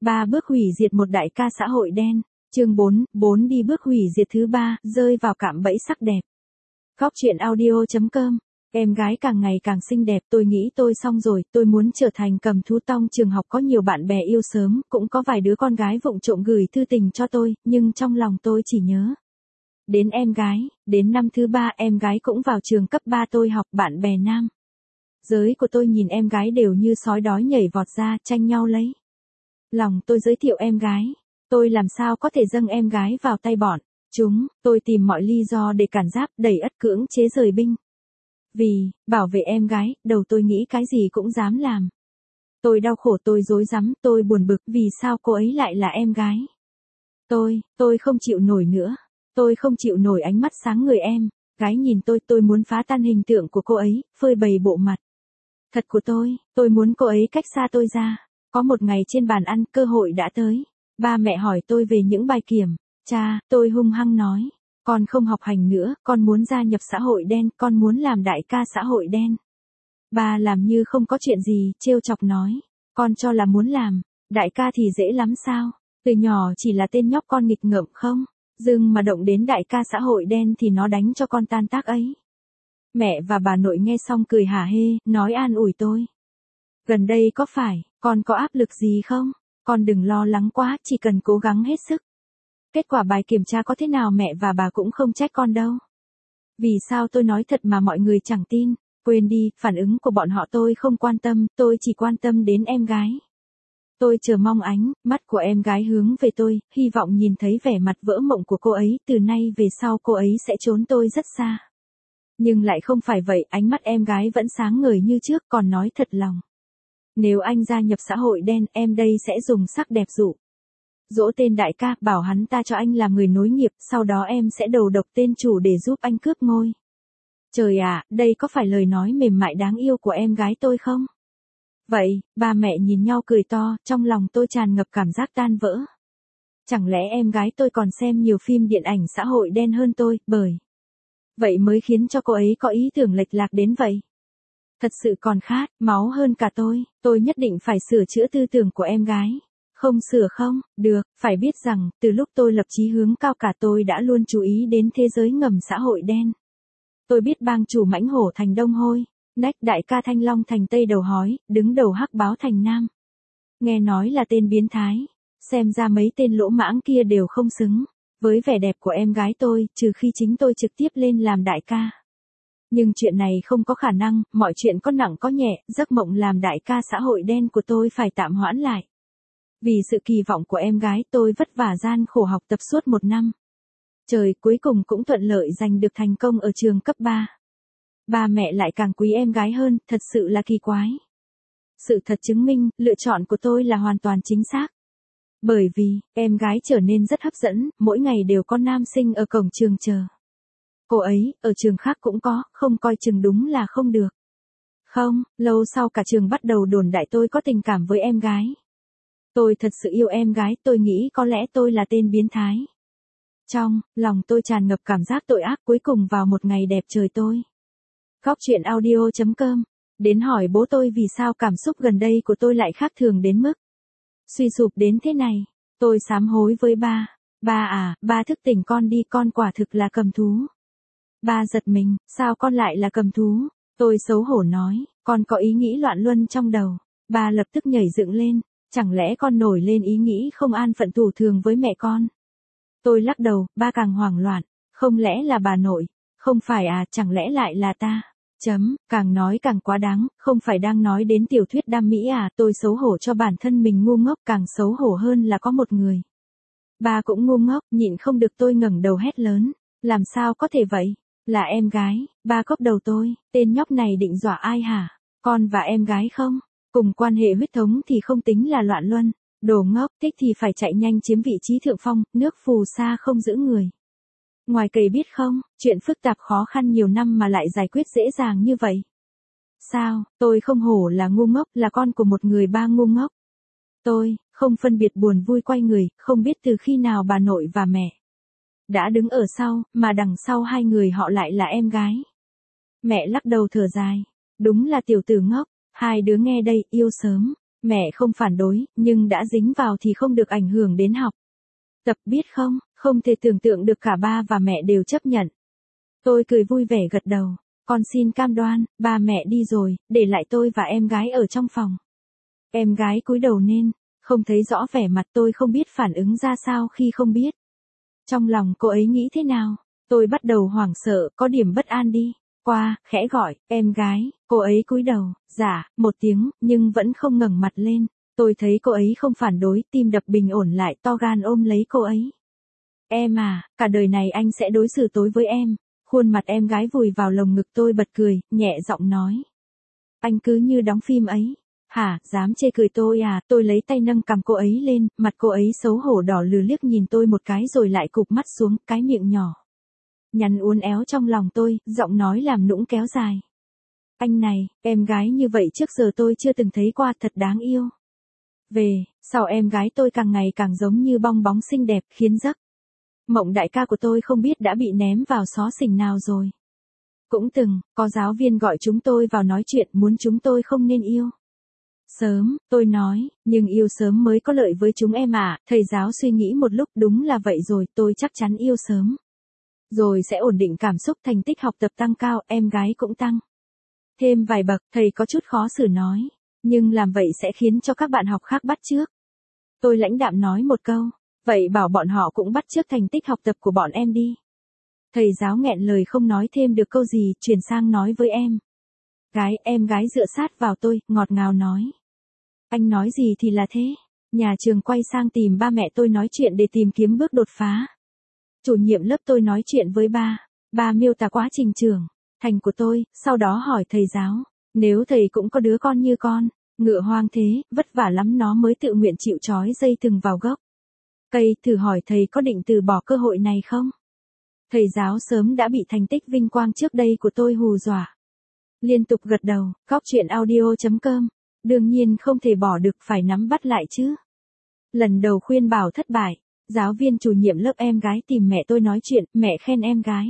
3 bước hủy diệt một đại ca xã hội đen. Chương 4 đi bước hủy diệt thứ 3, rơi vào cạm bẫy sắc đẹp. Góc truyện audio.com. Em gái càng ngày càng xinh đẹp, tôi nghĩ tôi xong rồi, tôi muốn trở thành cầm thú tong. Trường học có nhiều bạn bè yêu sớm, cũng có vài đứa con gái vụng trộm gửi thư tình cho tôi, nhưng trong lòng tôi chỉ nhớ đến em gái. Đến năm thứ 3 em gái cũng vào trường cấp 3 tôi học, bạn bè nam giới của tôi nhìn em gái đều như sói đói nhảy vọt ra, tranh nhau lấy lòng tôi giới thiệu em gái. Tôi làm sao có thể dâng em gái vào tay bọn chúng, tôi tìm mọi lý do để cản giáp, đẩy ất cưỡng chế rời binh. Vì bảo vệ em gái, đầu tôi nghĩ cái gì cũng dám làm. Tôi đau khổ, tôi rối rắm, tôi buồn bực vì sao cô ấy lại là em gái. Tôi không chịu nổi nữa. Tôi không chịu nổi ánh mắt sáng người em gái nhìn tôi muốn phá tan hình tượng của cô ấy, phơi bày bộ mặt thật của tôi muốn cô ấy cách xa tôi ra. Có một ngày trên bàn ăn, cơ hội đã tới. Ba mẹ hỏi tôi về những bài kiểm tra, tôi hung hăng nói, con không học hành nữa, con muốn gia nhập xã hội đen, con muốn làm đại ca xã hội đen. Ba làm như không có chuyện gì, trêu chọc nói, con cho là muốn làm đại ca thì dễ lắm sao? Từ nhỏ chỉ là tên nhóc con nghịch ngợm không? Dưng mà động đến đại ca xã hội đen thì nó đánh cho con tan tác ấy. Mẹ và bà nội nghe xong cười hả hê, nói an ủi tôi. Gần đây có phải, con có áp lực gì không? Con đừng lo lắng quá, chỉ cần cố gắng hết sức. Kết quả bài kiểm tra có thế nào mẹ và bà cũng không trách con đâu. Vì sao tôi nói thật mà mọi người chẳng tin? Quên đi, phản ứng của bọn họ tôi không quan tâm, tôi chỉ quan tâm đến em gái. Tôi chờ mong ánh mắt của em gái hướng về tôi, hy vọng nhìn thấy vẻ mặt vỡ mộng của cô ấy, từ nay về sau cô ấy sẽ trốn tôi rất xa. Nhưng lại không phải vậy, ánh mắt em gái vẫn sáng ngời như trước, còn nói thật lòng. Nếu anh gia nhập xã hội đen, em đây sẽ dùng sắc đẹp dỗ tên đại ca, bảo hắn ta cho anh làm người nối nghiệp, sau đó em sẽ đầu độc tên chủ để giúp anh cướp ngôi. Trời ạ, đây có phải lời nói mềm mại đáng yêu của em gái tôi không? Vậy, ba mẹ nhìn nhau cười to, trong lòng tôi tràn ngập cảm giác tan vỡ. Chẳng lẽ em gái tôi còn xem nhiều phim điện ảnh xã hội đen hơn tôi, bởi vậy mới khiến cho cô ấy có ý tưởng lệch lạc đến vậy? Thật sự còn khát máu hơn cả tôi nhất định phải sửa chữa tư tưởng của em gái. Không sửa không, được, phải biết rằng, từ lúc tôi lập chí hướng cao cả tôi đã luôn chú ý đến thế giới ngầm xã hội đen. Tôi biết bang chủ Mãnh Hổ thành Đông Hôi, nách đại ca Thanh Long thành Tây Đầu Hói, đứng đầu Hắc Báo thành Nam. Nghe nói là tên biến thái, xem ra mấy tên lỗ mãng kia đều không xứng với vẻ đẹp của em gái tôi, trừ khi chính tôi trực tiếp lên làm đại ca. Nhưng chuyện này không có khả năng, mọi chuyện có nặng có nhẹ, giấc mộng làm đại ca xã hội đen của tôi phải tạm hoãn lại. Vì sự kỳ vọng của em gái tôi vất vả gian khổ học tập suốt 1 năm. Trời, cuối cùng cũng thuận lợi giành được thành công ở trường cấp 3. Ba mẹ lại càng quý em gái hơn, thật sự là kỳ quái. Sự thật chứng minh, lựa chọn của tôi là hoàn toàn chính xác. Bởi vì, em gái trở nên rất hấp dẫn, mỗi ngày đều có nam sinh ở cổng trường chờ. Cô ấy, ở trường khác cũng có, không coi chừng đúng là không được. Không, lâu sau cả trường bắt đầu đồn đại tôi có tình cảm với em gái. Tôi thật sự yêu em gái, tôi nghĩ có lẽ tôi là tên biến thái. Trong lòng tôi tràn ngập cảm giác tội ác. Cuối cùng vào một ngày đẹp trời tôi Góc truyện audio.com đến hỏi bố tôi vì sao cảm xúc gần đây của tôi lại khác thường đến mức suy sụp đến thế này. Tôi sám hối với ba. Ba à, ba thức tỉnh con đi, con quả thực là cầm thú. Ba giật mình, sao con lại là cầm thú? Tôi xấu hổ nói, con có ý nghĩ loạn luân trong đầu. Ba lập tức nhảy dựng lên, chẳng lẽ con nổi lên ý nghĩ không an phận thủ thường với mẹ con? Tôi lắc đầu, ba càng hoảng loạn, không lẽ là bà nội? Không phải à, chẳng lẽ lại là ta? Càng nói càng quá đáng, không phải đang nói đến tiểu thuyết đam mỹ à? Tôi xấu hổ cho bản thân mình ngu ngốc, càng xấu hổ hơn là có một người. Ba cũng ngu ngốc, nhịn không được tôi ngẩng đầu hét lớn, làm sao có thể vậy? Là em gái. Ba cốc đầu tôi, tên nhóc này định dọa ai hả? Con và em gái không? Cùng quan hệ huyết thống thì không tính là loạn luân. Đồ ngốc, thích thì phải chạy nhanh chiếm vị trí thượng phong, nước phù sa không giữ người. Ngoài cây biết không, chuyện phức tạp khó khăn nhiều năm mà lại giải quyết dễ dàng như vậy. Sao, tôi không hổ là ngu ngốc, là con của một người ba ngu ngốc. Tôi, không phân biệt buồn vui quay người, không biết từ khi nào bà nội và mẹ đã đứng ở sau, mà đằng sau hai người họ lại là em gái. Mẹ lắc đầu thở dài, đúng là tiểu tử ngốc, hai đứa nghe đây, yêu sớm. Mẹ không phản đối, nhưng đã dính vào thì không được ảnh hưởng đến học tập biết không, không thể tưởng tượng được cả ba và mẹ đều chấp nhận. Tôi cười vui vẻ gật đầu, con xin cam đoan, ba mẹ đi rồi, để lại tôi và em gái ở trong phòng. Em gái cúi đầu nên, không thấy rõ vẻ mặt tôi không biết phản ứng ra sao khi không biết. Trong lòng cô ấy nghĩ thế nào, tôi bắt đầu hoảng sợ, có điểm bất an đi. Qua, khẽ gọi, em gái, cô ấy cúi đầu, dạ, một tiếng, nhưng vẫn không ngẩng mặt lên. Tôi thấy cô ấy không phản đối, tim đập bình ổn lại, to gan ôm lấy cô ấy. Em à, cả đời này anh sẽ đối xử tối với em. Khuôn mặt em gái vùi vào lồng ngực tôi bật cười, nhẹ giọng nói. Anh cứ như đóng phim ấy. Hả, dám chê cười tôi à, tôi lấy tay nâng cằm cô ấy lên, mặt cô ấy xấu hổ đỏ lừ liếc nhìn tôi một cái rồi lại cụp mắt xuống, cái miệng nhỏ nhắn uốn éo trong lòng tôi, giọng nói làm nũng kéo dài. Anh này, em gái như vậy trước giờ tôi chưa từng thấy qua, thật đáng yêu. Sau em gái tôi càng ngày càng giống như bong bóng xinh đẹp, khiến giấc mộng đại ca của tôi không biết đã bị ném vào xó xỉnh nào rồi. Cũng từng, có giáo viên gọi chúng tôi vào nói chuyện muốn chúng tôi không nên yêu sớm, tôi nói, nhưng yêu sớm mới có lợi với chúng em à, thầy giáo suy nghĩ một lúc đúng là vậy rồi, tôi chắc chắn yêu sớm. Rồi sẽ ổn định cảm xúc thành tích học tập tăng cao, em gái cũng tăng. Thêm vài bậc, thầy có chút khó xử nói, nhưng làm vậy sẽ khiến cho các bạn học khác bắt chước. Tôi lãnh đạm nói một câu, vậy bảo bọn họ cũng bắt chước thành tích học tập của bọn em đi. Thầy giáo nghẹn lời không nói thêm được câu gì, chuyển sang nói với em gái dựa sát vào tôi, ngọt ngào nói. Anh nói gì thì là thế. Nhà trường quay sang tìm ba mẹ tôi nói chuyện để tìm kiếm bước đột phá. Chủ nhiệm lớp tôi nói chuyện với ba miêu tả quá trình trưởng thành của tôi, sau đó hỏi thầy giáo, nếu thầy cũng có đứa con như con, ngựa hoang thế, vất vả lắm nó mới tự nguyện chịu trói dây thừng vào gốc cây, thử hỏi thầy có định từ bỏ cơ hội này không? Thầy giáo sớm đã bị thành tích vinh quang trước đây của tôi hù dọa. Liên tục gật đầu, góc chuyện audio.com, đương nhiên không thể bỏ được, phải nắm bắt lại chứ. Lần đầu khuyên bảo thất bại, giáo viên chủ nhiệm lớp em gái tìm mẹ tôi nói chuyện, mẹ khen em gái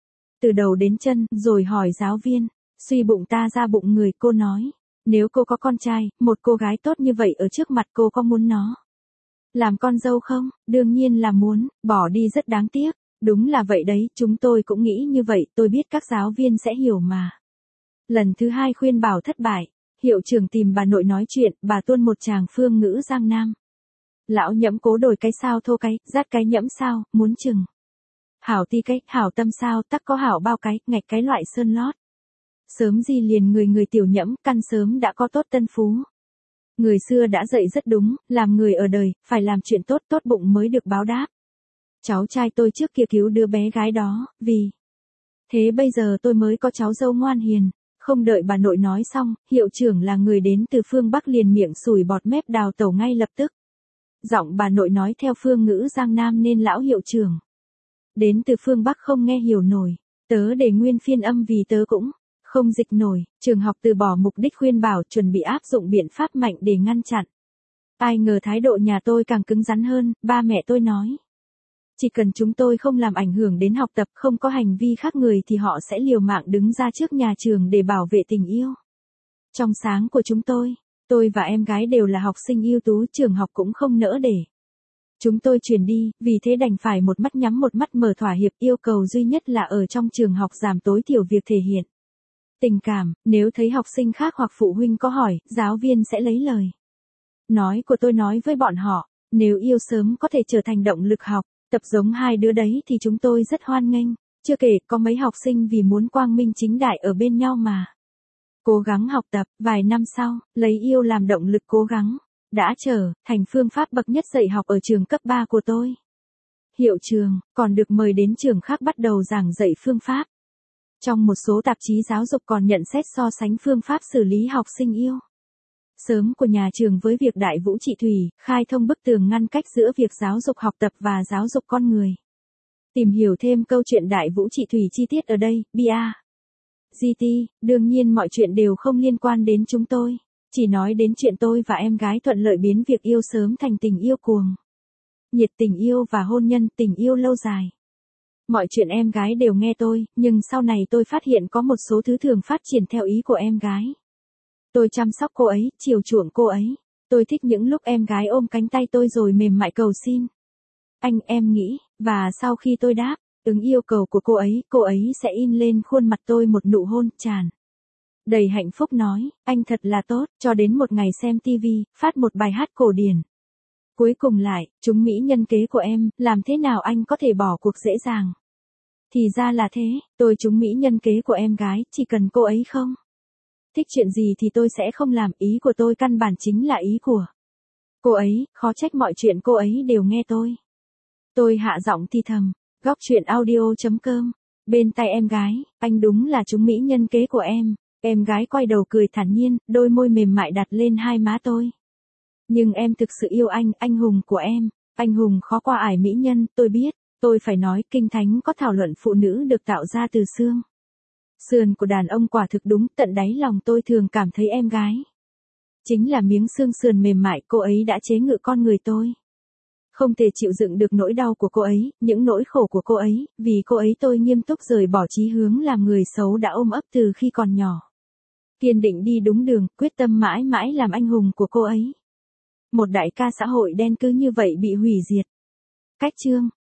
từ đầu đến chân, rồi hỏi giáo viên, suy bụng ta ra bụng người, cô nói, nếu cô có con trai, một cô gái tốt như vậy ở trước mặt cô có muốn nó làm con dâu không? Đương nhiên là muốn, bỏ đi rất đáng tiếc. Đúng là vậy đấy, chúng tôi cũng nghĩ như vậy, tôi biết các giáo viên sẽ hiểu mà. Lần thứ hai khuyên bảo thất bại, hiệu trưởng tìm bà nội nói chuyện, bà tuôn một tràng phương ngữ Giang Nam. Lão nhẫm cố đổi cái sao thô cái, rát cái nhẫm sao, muốn chừng. Hảo ti cái, hảo tâm sao, tắc có hảo bao cái, ngạch cái loại sơn lót. Sớm gì liền người tiểu nhẫm, căn sớm đã có tốt tân phú. Người xưa đã dạy rất đúng, làm người ở đời, phải làm chuyện tốt, tốt bụng mới được báo đáp. Cháu trai tôi trước kia cứu đứa bé gái đó, vì thế bây giờ tôi mới có cháu dâu ngoan hiền. Không đợi bà nội nói xong, hiệu trưởng là người đến từ phương Bắc liền miệng sùi bọt mép đào tẩu ngay lập tức. Giọng bà nội nói theo phương ngữ Giang Nam nên lão hiệu trưởng đến từ phương Bắc không nghe hiểu nổi. Tớ để nguyên phiên âm vì tớ cũng không dịch nổi. Trường học từ bỏ mục đích khuyên bảo, chuẩn bị áp dụng biện pháp mạnh để ngăn chặn. Ai ngờ thái độ nhà tôi càng cứng rắn hơn, ba mẹ tôi nói. Chỉ cần chúng tôi không làm ảnh hưởng đến học tập, không có hành vi khác người thì họ sẽ liều mạng đứng ra trước nhà trường để bảo vệ tình yêu trong sáng của chúng tôi và em gái đều là học sinh ưu tú, trường học cũng không nỡ để chúng tôi chuyển đi, vì thế đành phải một mắt nhắm một mắt mở thỏa hiệp, yêu cầu duy nhất là ở trong trường học giảm tối thiểu việc thể hiện tình cảm, nếu thấy học sinh khác hoặc phụ huynh có hỏi, giáo viên sẽ lấy lời nói của tôi nói với bọn họ, nếu yêu sớm có thể trở thành động lực học tập giống hai đứa đấy thì chúng tôi rất hoan nghênh, chưa kể có mấy học sinh vì muốn quang minh chính đại ở bên nhau mà cố gắng học tập, vài năm sau, lấy yêu làm động lực cố gắng, đã trở thành phương pháp bậc nhất dạy học ở trường cấp 3 của tôi. Hiệu trường, còn được mời đến trường khác bắt đầu giảng dạy phương pháp. Trong một số tạp chí giáo dục còn nhận xét so sánh phương pháp xử lý học sinh yêu sớm của nhà trường với việc Đại Vũ Trị Thủy, khai thông bức tường ngăn cách giữa việc giáo dục học tập và giáo dục con người. Tìm hiểu thêm câu chuyện Đại Vũ Trị Thủy chi tiết ở đây, GT, đương nhiên mọi chuyện đều không liên quan đến chúng tôi, chỉ nói đến chuyện tôi và em gái thuận lợi biến việc yêu sớm thành tình yêu cuồng nhiệt, tình yêu và hôn nhân, tình yêu lâu dài. Mọi chuyện em gái đều nghe tôi, nhưng sau này tôi phát hiện có một số thứ thường phát triển theo ý của em gái. Tôi chăm sóc cô ấy, chiều chuộng cô ấy. Tôi thích những lúc em gái ôm cánh tay tôi rồi mềm mại cầu xin. Anh em nghĩ, và sau khi tôi đáp ứng yêu cầu của cô ấy sẽ in lên khuôn mặt tôi một nụ hôn tràn đầy hạnh phúc nói, anh thật là tốt, cho đến một ngày xem TV, phát một bài hát cổ điển. Cuối cùng lại, chúng mỹ nhân kế của em, làm thế nào anh có thể bỏ cuộc dễ dàng? Thì ra là thế, tôi chúng mỹ nhân kế của em gái, chỉ cần cô ấy không thích chuyện gì thì tôi sẽ không làm, ý của tôi căn bản chính là ý của cô ấy, khó trách mọi chuyện cô ấy đều nghe tôi. Tôi hạ giọng thì thầm, góc chuyện audio.com, bên tai em gái, anh đúng là chúng mỹ nhân kế của em. Em gái quay đầu cười thản nhiên, đôi môi mềm mại đặt lên hai má tôi. Nhưng em thực sự yêu anh hùng của em. Anh hùng khó qua ải mỹ nhân, tôi biết. Tôi phải nói, kinh thánh có thảo luận phụ nữ được tạo ra từ xương sườn của đàn ông, quả thực đúng, tận đáy lòng tôi thường cảm thấy em gái chính là miếng xương sườn mềm mại, cô ấy đã chế ngự con người tôi. Không thể chịu đựng được nỗi đau của cô ấy, những nỗi khổ của cô ấy, vì cô ấy tôi nghiêm túc rời bỏ chí hướng làm người xấu đã ôm ấp từ khi còn nhỏ. Kiên định đi đúng đường, quyết tâm mãi mãi làm anh hùng của cô ấy. Một đại ca xã hội đen cứ như vậy bị hủy diệt. Cách chương